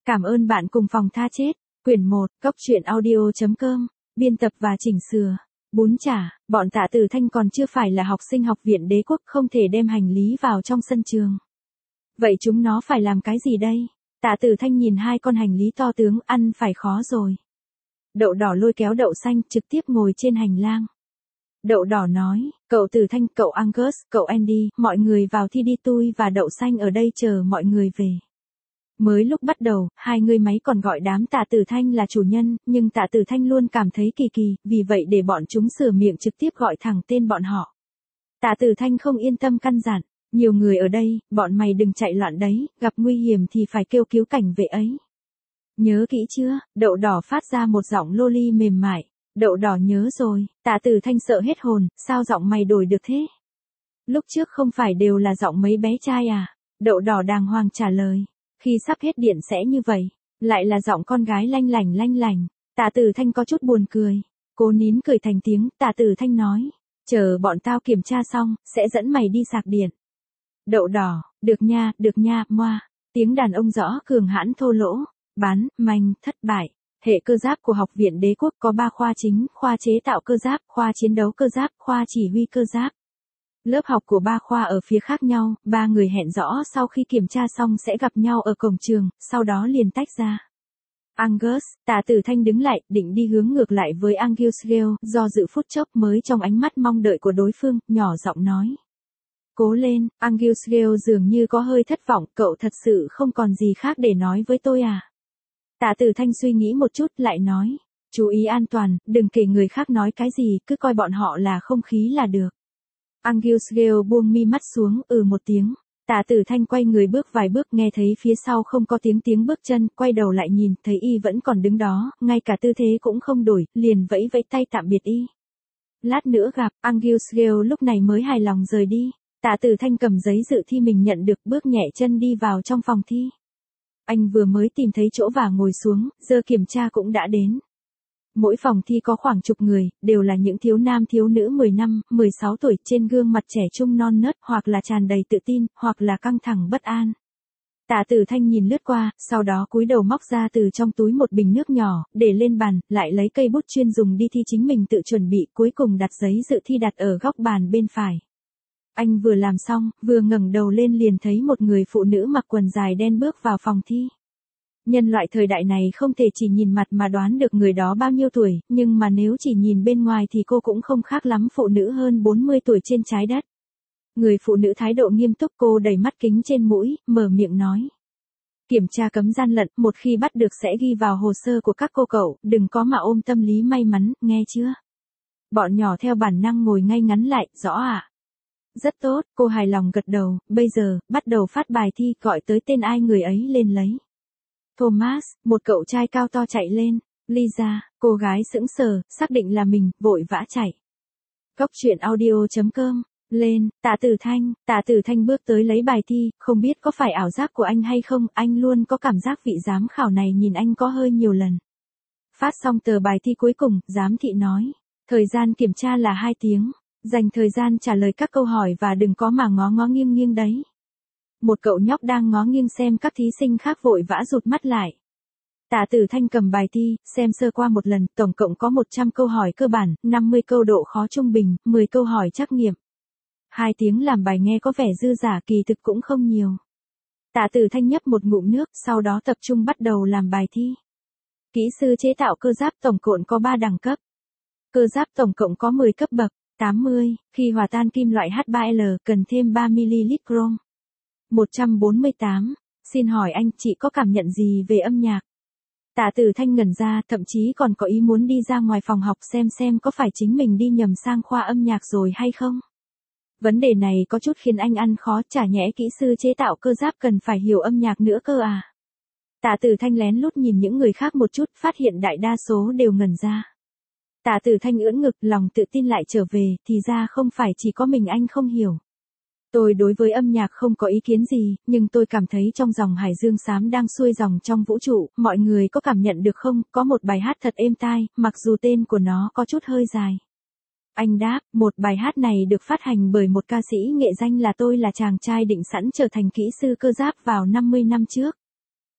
Cảm ơn bạn cùng phòng tha chết. Quyển 1, Cốc truyện audio.com, biên tập và chỉnh sửa. Bún chả, bọn Tạ Tử Thanh còn chưa phải là học sinh học viện đế quốc, không thể đem hành lý vào trong sân trường. Vậy chúng nó phải làm cái gì đây? Tạ Tử Thanh nhìn hai con hành lý to tướng, ăn phải khó rồi. Đậu đỏ lôi kéo đậu xanh trực tiếp ngồi trên hành lang. Đậu đỏ nói, cậu Tử Thanh, cậu Angus, cậu Andy, mọi người vào thi đi, tôi và đậu xanh ở đây chờ mọi người về. Mới lúc bắt đầu, hai người máy còn gọi đám Tạ Tử Thanh là chủ nhân, nhưng Tạ Tử Thanh luôn cảm thấy kỳ kỳ, vì vậy để bọn chúng sửa miệng trực tiếp gọi thẳng tên bọn họ. Tạ Tử Thanh không yên tâm căn dặn, nhiều người ở đây, bọn mày đừng chạy loạn đấy, gặp nguy hiểm thì phải kêu cứu cảnh vệ ấy. Nhớ kỹ chưa? Đậu đỏ phát ra một giọng loli mềm mại. Đậu đỏ nhớ rồi. Tạ Tử Thanh sợ hết hồn, sao giọng mày đổi được thế? Lúc trước không phải đều là giọng mấy bé trai à? Đậu đỏ đàng hoàng trả lời. Khi sắp hết điện sẽ như vậy, lại là giọng con gái lanh lành. Tạ Tử Thanh có chút buồn cười. Cố nín cười thành tiếng, Tạ Tử Thanh nói. Chờ bọn tao kiểm tra xong, sẽ dẫn mày đi sạc điện. Đậu đỏ, được nha, moa. Tiếng đàn ông rõ cường hãn thô lỗ. Bán, manh, thất bại. Hệ cơ giáp của Học viện Đế quốc có 3 khoa chính, khoa chế tạo cơ giáp, khoa chiến đấu cơ giáp, khoa chỉ huy cơ giáp. Lớp học của 3 khoa ở phía khác nhau, 3 người hẹn rõ sau khi kiểm tra xong sẽ gặp nhau ở cổng trường, sau đó liền tách ra. Angus, Tạ Tử Thanh đứng lại, định đi hướng ngược lại với Angus Gale, do dự phút chốc mới trong ánh mắt mong đợi của đối phương, nhỏ giọng nói. Cố lên, Angus Gale dường như có hơi thất vọng, cậu thật sự không còn gì khác để nói với tôi à? Tạ Tử Thanh suy nghĩ một chút lại nói, chú ý an toàn, đừng kể người khác nói cái gì, cứ coi bọn họ là không khí là được. Angus Gale buông mi mắt xuống, một tiếng. Tạ Tử Thanh quay người bước vài bước, nghe thấy phía sau không có tiếng bước chân, quay đầu lại nhìn, thấy y vẫn còn đứng đó, ngay cả tư thế cũng không đổi, liền vẫy tay tạm biệt y. Lát nữa gặp, Angus Gale lúc này mới hài lòng rời đi. Tạ Tử Thanh cầm giấy dự thi mình nhận được, bước nhẹ chân đi vào trong phòng thi. Anh vừa mới tìm thấy chỗ và ngồi xuống, giờ kiểm tra cũng đã đến. Mỗi phòng thi có khoảng chục người, đều là những thiếu nam thiếu nữ 10 năm, 16 tuổi, trên gương mặt trẻ trung non nớt, hoặc là tràn đầy tự tin, hoặc là căng thẳng bất an. Tạ Tử Thanh nhìn lướt qua, sau đó cúi đầu móc ra từ trong túi một bình nước nhỏ, để lên bàn, lại lấy cây bút chuyên dùng đi thi chính mình tự chuẩn bị, cuối cùng đặt giấy dự thi đặt ở góc bàn bên phải. Anh vừa làm xong, vừa ngẩng đầu lên liền thấy một người phụ nữ mặc quần dài đen bước vào phòng thi. Nhân loại thời đại này không thể chỉ nhìn mặt mà đoán được người đó bao nhiêu tuổi, nhưng mà nếu chỉ nhìn bên ngoài thì cô cũng không khác lắm phụ nữ hơn 40 tuổi trên trái đất. Người phụ nữ thái độ nghiêm túc, cô đẩy mắt kính trên mũi, mở miệng nói. Kiểm tra cấm gian lận, một khi bắt được sẽ ghi vào hồ sơ của các cô cậu, đừng có mà ôm tâm lý may mắn, nghe chưa? Bọn nhỏ theo bản năng ngồi ngay ngắn lại, rõ ạ? Rất tốt, cô hài lòng gật đầu, bây giờ, bắt đầu phát bài thi, gọi tới tên ai người ấy lên lấy. Thomas, một cậu trai cao to chạy lên. Lisa, cô gái sững sờ, xác định là mình, vội vã chạy. Cốc truyện audio.com, lên, Tạ Tử Thanh bước tới lấy bài thi, không biết có phải ảo giác của anh hay không, anh luôn có cảm giác vị giám khảo này nhìn anh có hơi nhiều lần. Phát xong tờ bài thi cuối cùng, giám thị nói, thời gian kiểm tra là 2 tiếng, dành thời gian trả lời các câu hỏi và đừng có mà ngó nghiêng đấy. Một cậu nhóc đang ngó nghiêng xem các thí sinh khác vội vã rụt mắt lại. Tạ Tử Thanh cầm bài thi, xem sơ qua một lần, tổng cộng có 100 câu hỏi cơ bản, 50 câu độ khó trung bình, 10 câu hỏi trắc nghiệm. 2 tiếng làm bài nghe có vẻ dư dả, kỳ thực cũng không nhiều. Tạ Tử Thanh nhấp một ngụm nước, sau đó tập trung bắt đầu làm bài thi. Kỹ sư chế tạo cơ giáp tổng cộng có 3 đẳng cấp. Cơ giáp tổng cộng có 10 cấp bậc. 80, khi hòa tan kim loại H3L cần thêm 3ml chrome. 148, xin hỏi anh, chị có cảm nhận gì về âm nhạc? Tạ Tử Thanh ngẩn ra, thậm chí còn có ý muốn đi ra ngoài phòng học xem có phải chính mình đi nhầm sang khoa âm nhạc rồi hay không. Vấn đề này có chút khiến anh ăn khó, chả nhẽ kỹ sư chế tạo cơ giáp cần phải hiểu âm nhạc nữa cơ à. Tạ Tử Thanh lén lút nhìn những người khác một chút, phát hiện đại đa số đều ngẩn ra. Tạ Tử Thanh ưỡn ngực, lòng tự tin lại trở về, thì ra không phải chỉ có mình anh không hiểu. Tôi đối với âm nhạc không có ý kiến gì, nhưng tôi cảm thấy trong dòng hải dương xám đang xuôi dòng trong vũ trụ, mọi người có cảm nhận được không, có một bài hát thật êm tai, mặc dù tên của nó có chút hơi dài. Anh đáp, một bài hát này được phát hành bởi một ca sĩ nghệ danh là Tôi là chàng trai định sẵn trở thành kỹ sư cơ giáp vào 50 năm trước.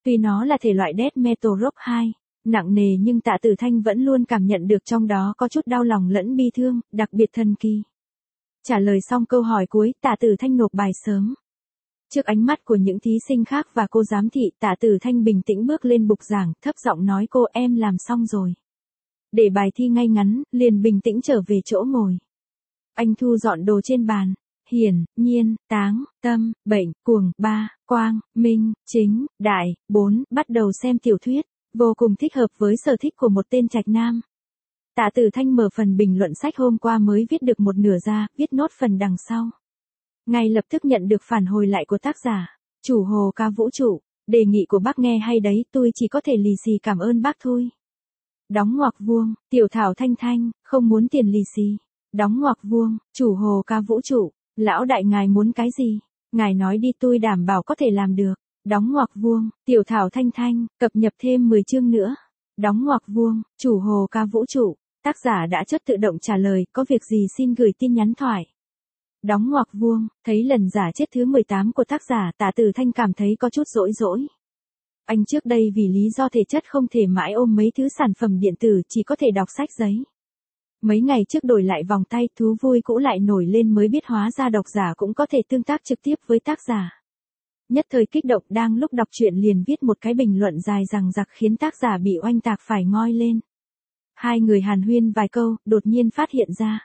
Tuy nó là thể loại death metal rock 2, nặng nề nhưng Tạ Tử Thanh vẫn luôn cảm nhận được trong đó có chút đau lòng lẫn bi thương, đặc biệt thần kỳ. Trả lời xong câu hỏi cuối, Tạ Tử Thanh nộp bài sớm. Trước ánh mắt của những thí sinh khác và cô giám thị, Tạ Tử Thanh bình tĩnh bước lên bục giảng, thấp giọng nói cô em làm xong rồi. Để bài thi ngay ngắn, liền bình tĩnh trở về chỗ ngồi. Anh thu dọn đồ trên bàn. Hiển, nhiên, táng, tâm, bệnh, cuồng, ba, quang, minh, chính, đại, 4, bắt đầu xem tiểu thuyết, vô cùng thích hợp với sở thích của một tên trạch nam. Tạ Tử Thanh mở phần bình luận sách hôm qua mới viết được một nửa ra, viết nốt phần đằng sau. Ngay lập tức nhận được phản hồi lại của tác giả, chủ Hồ Ca Vũ Trụ, đề nghị của bác nghe hay đấy, tôi chỉ có thể lì xì cảm ơn bác thôi. Đóng ngoặc vuông, Tiểu Thảo Thanh Thanh, không muốn tiền lì xì. Đóng ngoặc vuông, chủ Hồ Ca Vũ Trụ, lão đại ngài muốn cái gì? Ngài nói đi tôi đảm bảo có thể làm được. Đóng ngoặc vuông, Tiểu Thảo Thanh Thanh, cập nhật thêm 10 chương nữa. Đóng ngoặc vuông, chủ Hồ Ca Vũ Trụ, tác giả đã chất tự động trả lời, có việc gì xin gửi tin nhắn thoại. Đóng ngoặc vuông, thấy lần giả chết thứ 18 của tác giả, Tạ Tử Thanh cảm thấy có chút dỗi. Anh trước đây vì lý do thể chất không thể mãi ôm mấy thứ sản phẩm điện tử, chỉ có thể đọc sách giấy. Mấy ngày trước đổi lại vòng tay, thú vui cũ lại nổi lên mới biết hóa ra độc giả cũng có thể tương tác trực tiếp với tác giả. Nhất thời kích động, đang lúc đọc truyện liền viết một cái bình luận dài dằng dặc khiến tác giả bị oanh tạc phải ngoi lên. Hai người hàn huyên vài câu, đột nhiên phát hiện ra.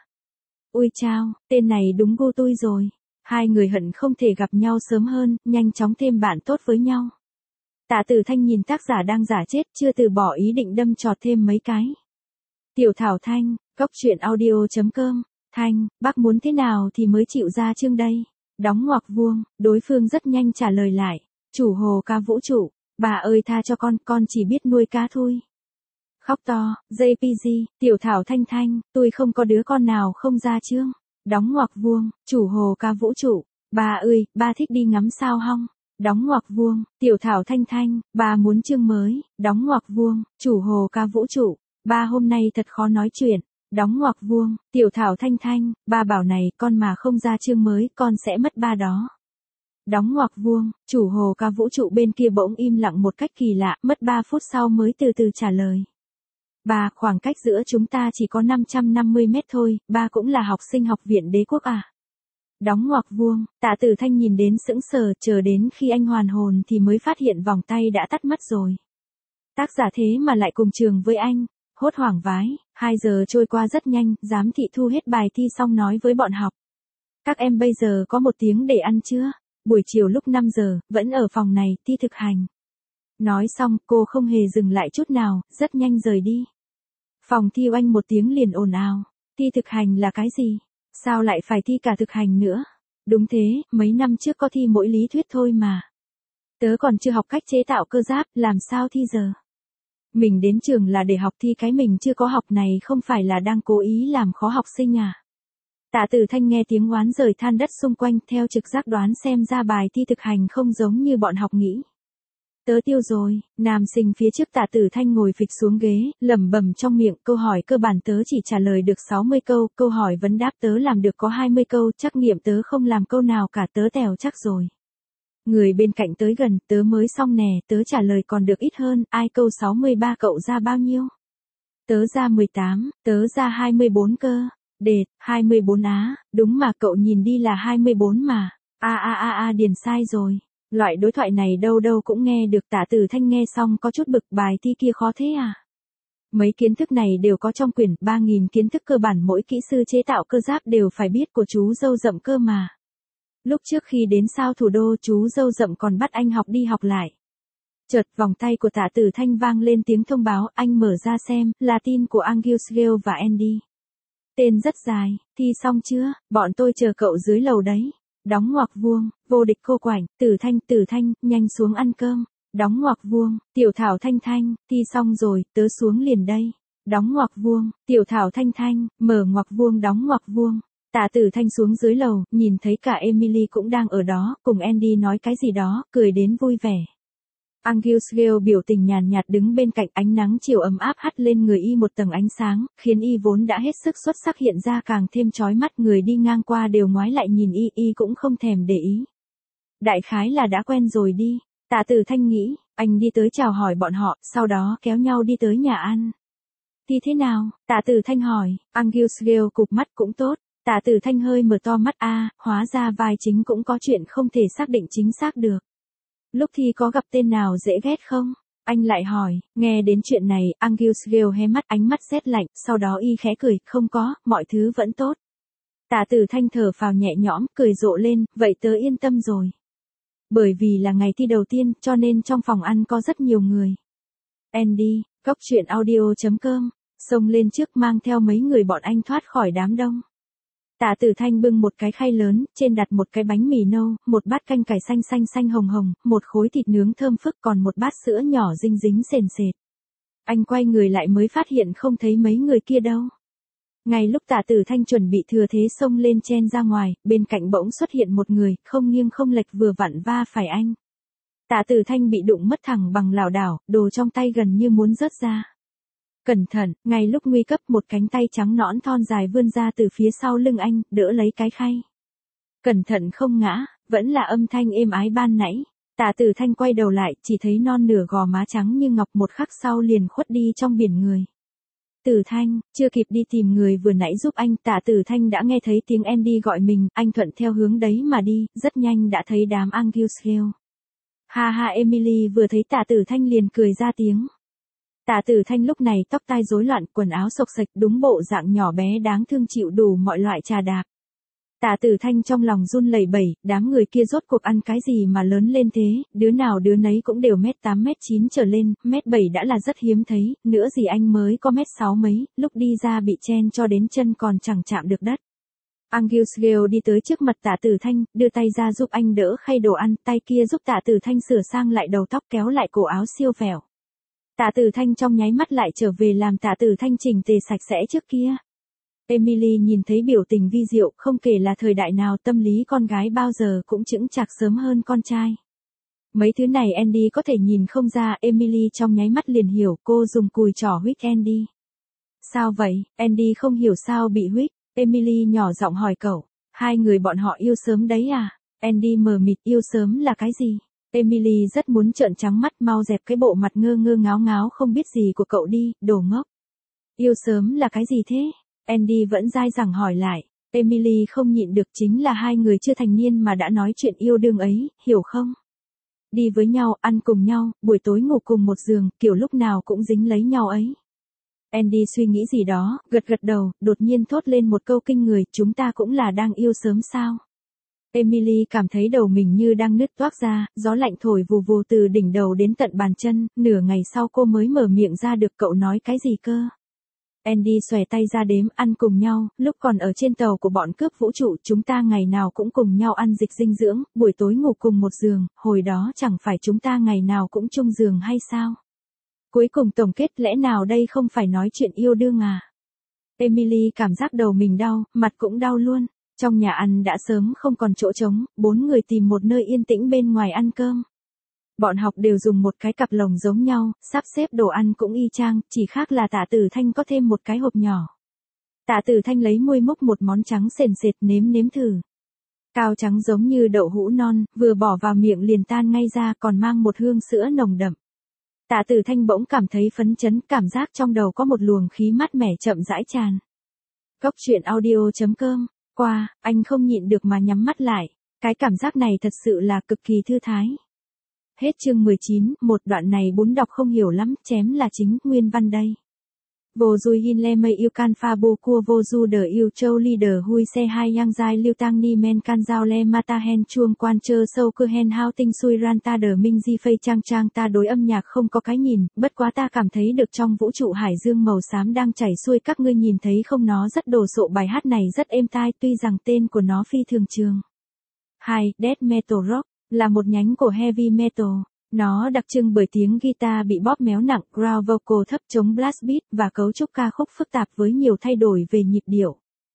Ui chao, tên này đúng gu tôi rồi. Hai người hận không thể gặp nhau sớm hơn, nhanh chóng thêm bạn tốt với nhau. Tạ Tử Thanh nhìn tác giả đang giả chết, chưa từ bỏ ý định đâm chọt thêm mấy cái. Tiểu Thảo Thanh, góc truyện audio.com, Thanh, bác muốn thế nào thì mới chịu ra chương đây? Đóng ngoặc vuông, đối phương rất nhanh trả lời lại. Chủ Hồ Ca Vũ Trụ, bà ơi tha cho con chỉ biết nuôi cá thôi. Khóc to, JPG, Tiểu Thảo Thanh Thanh, tôi không có đứa con nào không ra chương. Đóng ngoặc vuông, chủ Hồ Ca Vũ Trụ, bà ơi, ba thích đi ngắm sao hong. Đóng ngoặc vuông, Tiểu Thảo Thanh Thanh, bà muốn chương mới. Đóng ngoặc vuông, chủ Hồ Ca Vũ Trụ, ba hôm nay thật khó nói chuyện. Đóng ngoặc vuông, Tiểu Thảo Thanh Thanh, ba bảo này con mà không ra chương mới con sẽ mất ba đó. Đóng ngoặc vuông, chủ Hồ Ca Vũ Trụ bên kia bỗng im lặng một cách kỳ lạ, mất 3 phút sau mới từ từ trả lời. Ba, khoảng cách giữa chúng ta chỉ có 550 mét thôi, ba cũng là học sinh học viện Đế Quốc à? Đóng ngoặc vuông, Tạ Tử Thanh nhìn đến sững sờ, chờ đến khi anh hoàn hồn thì mới phát hiện vòng tay đã tắt mất rồi. Tác giả thế mà lại cùng trường với anh, hốt hoảng vái, 2 giờ trôi qua rất nhanh, giám thị thu hết bài thi xong nói với bọn học. Các em bây giờ có 1 tiếng để ăn chưa? Buổi chiều lúc 5 giờ, vẫn ở phòng này, thi thực hành. Nói xong, cô không hề dừng lại chút nào, rất nhanh rời đi. Phòng thi oanh 1 tiếng liền ồn ào. Thi thực hành là cái gì? Sao lại phải thi cả thực hành nữa? Đúng thế, mấy năm trước có thi mỗi lý thuyết thôi mà. Tớ còn chưa học cách chế tạo cơ giáp, làm sao thi giờ? Mình đến trường là để học thi cái mình chưa có học này, không phải là đang cố ý làm khó học sinh à? Tạ Tử Thanh nghe tiếng oán giời than đất xung quanh, theo trực giác đoán xem ra bài thi thực hành không giống như bọn học nghĩ. Tớ tiêu rồi, nam sinh phía trước Tạ Tử Thanh ngồi phịch xuống ghế, lẩm bẩm trong miệng, câu hỏi cơ bản tớ chỉ trả lời được 60 câu, câu hỏi vấn đáp tớ làm được có 20 câu, trắc nghiệm tớ không làm câu nào cả, tớ tèo chắc rồi. Người bên cạnh tới gần, tớ mới xong nè, tớ trả lời còn được ít hơn, ai câu 63 cậu ra bao nhiêu? Tớ ra 18, tớ ra 24 cơ. Đệt, 24 á, đúng mà cậu nhìn đi là 24 mà. Điền sai rồi. Loại đối thoại này đâu đâu cũng nghe được. Tạ Tử Thanh nghe xong có chút bực, bài thi kia khó thế à? Mấy kiến thức này đều có trong quyển 3.000 kiến thức cơ bản mỗi kỹ sư chế tạo cơ giáp đều phải biết của chú dâu rậm cơ mà. Lúc trước khi đến sao thủ đô chú dâu rậm còn bắt anh học đi học lại. Chợt vòng tay của Tạ Tử Thanh vang lên tiếng thông báo, anh mở ra xem, là tin của Angel và Andy. Tên rất dài, thi xong chưa, bọn tôi chờ cậu dưới lầu đấy. Đóng ngoặc vuông, vô địch cô quạnh, Tử Thanh, nhanh xuống ăn cơm. Đóng ngoặc vuông, Tiểu Thảo Thanh Thanh, thi xong rồi, tớ xuống liền đây. Đóng ngoặc vuông, Tiểu Thảo Thanh Thanh, mở ngoặc vuông đóng ngoặc vuông. Tạ Tử Thanh xuống dưới lầu, nhìn thấy cả Emily cũng đang ở đó, cùng Andy nói cái gì đó, cười đến vui vẻ. Angel biểu tình nhàn nhạt đứng bên cạnh, ánh nắng chiều ấm áp hắt lên người y một tầng ánh sáng, khiến y vốn đã hết sức xuất sắc hiện ra càng thêm chói mắt, người đi ngang qua đều ngoái lại nhìn y cũng không thèm để ý. Đại khái là đã quen rồi đi. Tạ Tử Thanh nghĩ, anh đi tới chào hỏi bọn họ, sau đó kéo nhau đi tới nhà ăn. Thì thế nào? Tạ Tử Thanh hỏi, Angus Gale cụp mắt cũng tốt. Tạ Tử Thanh hơi mở to mắt hóa ra vai chính cũng có chuyện không thể xác định chính xác được. Lúc thi có gặp tên nào dễ ghét không? Anh lại hỏi, nghe đến chuyện này, Angus Gale hé mắt ánh mắt rét lạnh, sau đó y khẽ cười, không có, mọi thứ vẫn tốt. Tạ Tử Thanh thở phào nhẹ nhõm, cười rộ lên, vậy tớ yên tâm rồi. Bởi vì là ngày thi đầu tiên, cho nên trong phòng ăn có rất nhiều người. Andy, cóc truyện audio.com, xông lên trước mang theo mấy người bọn anh thoát khỏi đám đông. Tạ Tử Thanh bưng một cái khay lớn, trên đặt một cái bánh mì nâu, một bát canh cải xanh xanh xanh hồng hồng, một khối thịt nướng thơm phức còn một bát sữa nhỏ dinh dính sền sệt. Anh quay người lại mới phát hiện không thấy mấy người kia đâu. Ngay lúc Tạ Tử Thanh chuẩn bị thừa thế xông lên chen ra ngoài, bên cạnh bỗng xuất hiện một người, không nghiêng không lệch vừa vặn va phải anh. Tạ Tử Thanh bị đụng mất thẳng bằng lảo đảo, đồ trong tay gần như muốn rớt ra. Cẩn thận, ngay lúc nguy cấp một cánh tay trắng nõn thon dài vươn ra từ phía sau lưng anh, đỡ lấy cái khay. Cẩn thận không ngã, vẫn là âm thanh êm ái ban nãy. Tạ Tử Thanh quay đầu lại, chỉ thấy non nửa gò má trắng như ngọc một khắc sau liền khuất đi trong biển người. Tử Thanh, chưa kịp đi tìm người vừa nãy giúp anh, Tạ Tử Thanh đã nghe thấy tiếng Andy gọi mình, anh thuận theo hướng đấy mà đi, rất nhanh đã thấy đám Angus Gale. Ha ha, Emily vừa thấy Tạ Tử Thanh liền cười ra tiếng. Tạ Tử Thanh lúc này tóc tai rối loạn, quần áo xộc xệch, đúng bộ dạng nhỏ bé đáng thương chịu đủ mọi loại trà đạp. Tạ Tử Thanh trong lòng run lẩy bẩy, đám người kia rốt cuộc ăn cái gì mà lớn lên thế, đứa nào đứa nấy cũng đều mét 8 mét 9 trở lên, mét 7 đã là rất hiếm thấy, nữa gì anh mới có mét 6 mấy, lúc đi ra bị chen cho đến chân còn chẳng chạm được đất. Angus Gale đi tới trước mặt Tạ Tử Thanh, đưa tay ra giúp anh đỡ khay đồ ăn, tay kia giúp Tạ Tử Thanh sửa sang lại đầu tóc kéo lại cổ áo siêu vẹo. Tạ Tử Thanh trong nháy mắt lại trở về làm Tạ Tử Thanh chỉnh tề sạch sẽ trước kia. Emily nhìn thấy biểu tình vi diệu, không kể là thời đại nào tâm lý con gái bao giờ cũng chững chạc sớm hơn con trai. Mấy thứ này Andy có thể nhìn không ra, Emily trong nháy mắt liền hiểu, cô dùng cùi trỏ huých Andy. Sao vậy, Andy không hiểu sao bị huých, Emily nhỏ giọng hỏi cậu, hai người bọn họ yêu sớm đấy à? Andy mờ mịt, yêu sớm là cái gì? Emily rất muốn trợn trắng mắt, mau dẹp cái bộ mặt ngơ ngơ ngáo ngáo không biết gì của cậu đi, đồ ngốc. Yêu sớm là cái gì thế? Andy vẫn dai dẳng hỏi lại. Emily không nhịn được, chính là hai người chưa thành niên mà đã nói chuyện yêu đương ấy, hiểu không? Đi với nhau, ăn cùng nhau, buổi tối ngủ cùng một giường, kiểu lúc nào cũng dính lấy nhau ấy. Andy suy nghĩ gì đó, gật gật đầu, đột nhiên thốt lên một câu kinh người, chúng ta cũng là đang yêu sớm sao? Emily cảm thấy đầu mình như đang nứt toác ra, gió lạnh thổi vù vù từ đỉnh đầu đến tận bàn chân, nửa ngày sau cô mới mở miệng ra được, cậu nói cái gì cơ? Andy xòe tay ra đếm, ăn cùng nhau, lúc còn ở trên tàu của bọn cướp vũ trụ chúng ta ngày nào cũng cùng nhau ăn dịch dinh dưỡng, buổi tối ngủ cùng một giường, hồi đó chẳng phải chúng ta ngày nào cũng chung giường hay sao? Cuối cùng tổng kết, lẽ nào đây không phải nói chuyện yêu đương à? Emily cảm giác đầu mình đau, mặt cũng đau luôn. Trong nhà ăn đã sớm không còn chỗ trống, bốn người tìm một nơi yên tĩnh bên ngoài ăn cơm. Bọn học đều dùng một cái cặp lồng giống nhau, sắp xếp đồ ăn cũng y chang, chỉ khác là Tạ Tử Thanh có thêm một cái hộp nhỏ. Tạ Tử Thanh lấy muôi múc một món trắng sền sệt nếm thử. Cao trắng giống như đậu hũ non, vừa bỏ vào miệng liền tan ngay ra, còn mang một hương sữa nồng đậm. Tạ Tử Thanh bỗng cảm thấy phấn chấn, cảm giác trong đầu có một luồng khí mát mẻ chậm rãi tràn. Cóc truyện audio.com. Qua, anh không nhịn được mà nhắm mắt lại. Cái cảm giác này thật sự là cực kỳ thư thái. Hết chương 19, một đoạn này bún đọc không hiểu lắm, chém là chính, nguyên văn đây. Vô dùi hin le mây yêu can pha bô cua vô du đờ yêu châu leader hui xe hai yang dai lưu tang ni men can giao le mata hen chuông quan chơ sâu cơ hen hao tinh xui ran ta đờ minh di phây trang trang ta đối âm nhạc không có cái nhìn, bất quá ta cảm thấy được trong vũ trụ hải dương màu xám đang chảy xuôi, các ngươi nhìn thấy không, nó rất đồ sộ, bài hát này rất êm tai tuy rằng tên của nó phi thường trường. 2. Death Metal Rock là một nhánh của Heavy Metal. Nó đặc trưng bởi tiếng guitar bị bóp méo nặng, ground vocal thấp chống blast beat và cấu trúc ca khúc phức tạp với nhiều thay đổi về nhịp điệu.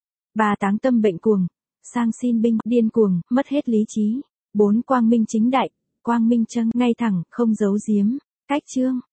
3. Táng tâm bệnh cuồng, sang xin binh, điên cuồng, mất hết lý trí. 4. Quang minh chính đại, quang minh chân, ngay thẳng, không giấu giếm. Cách chương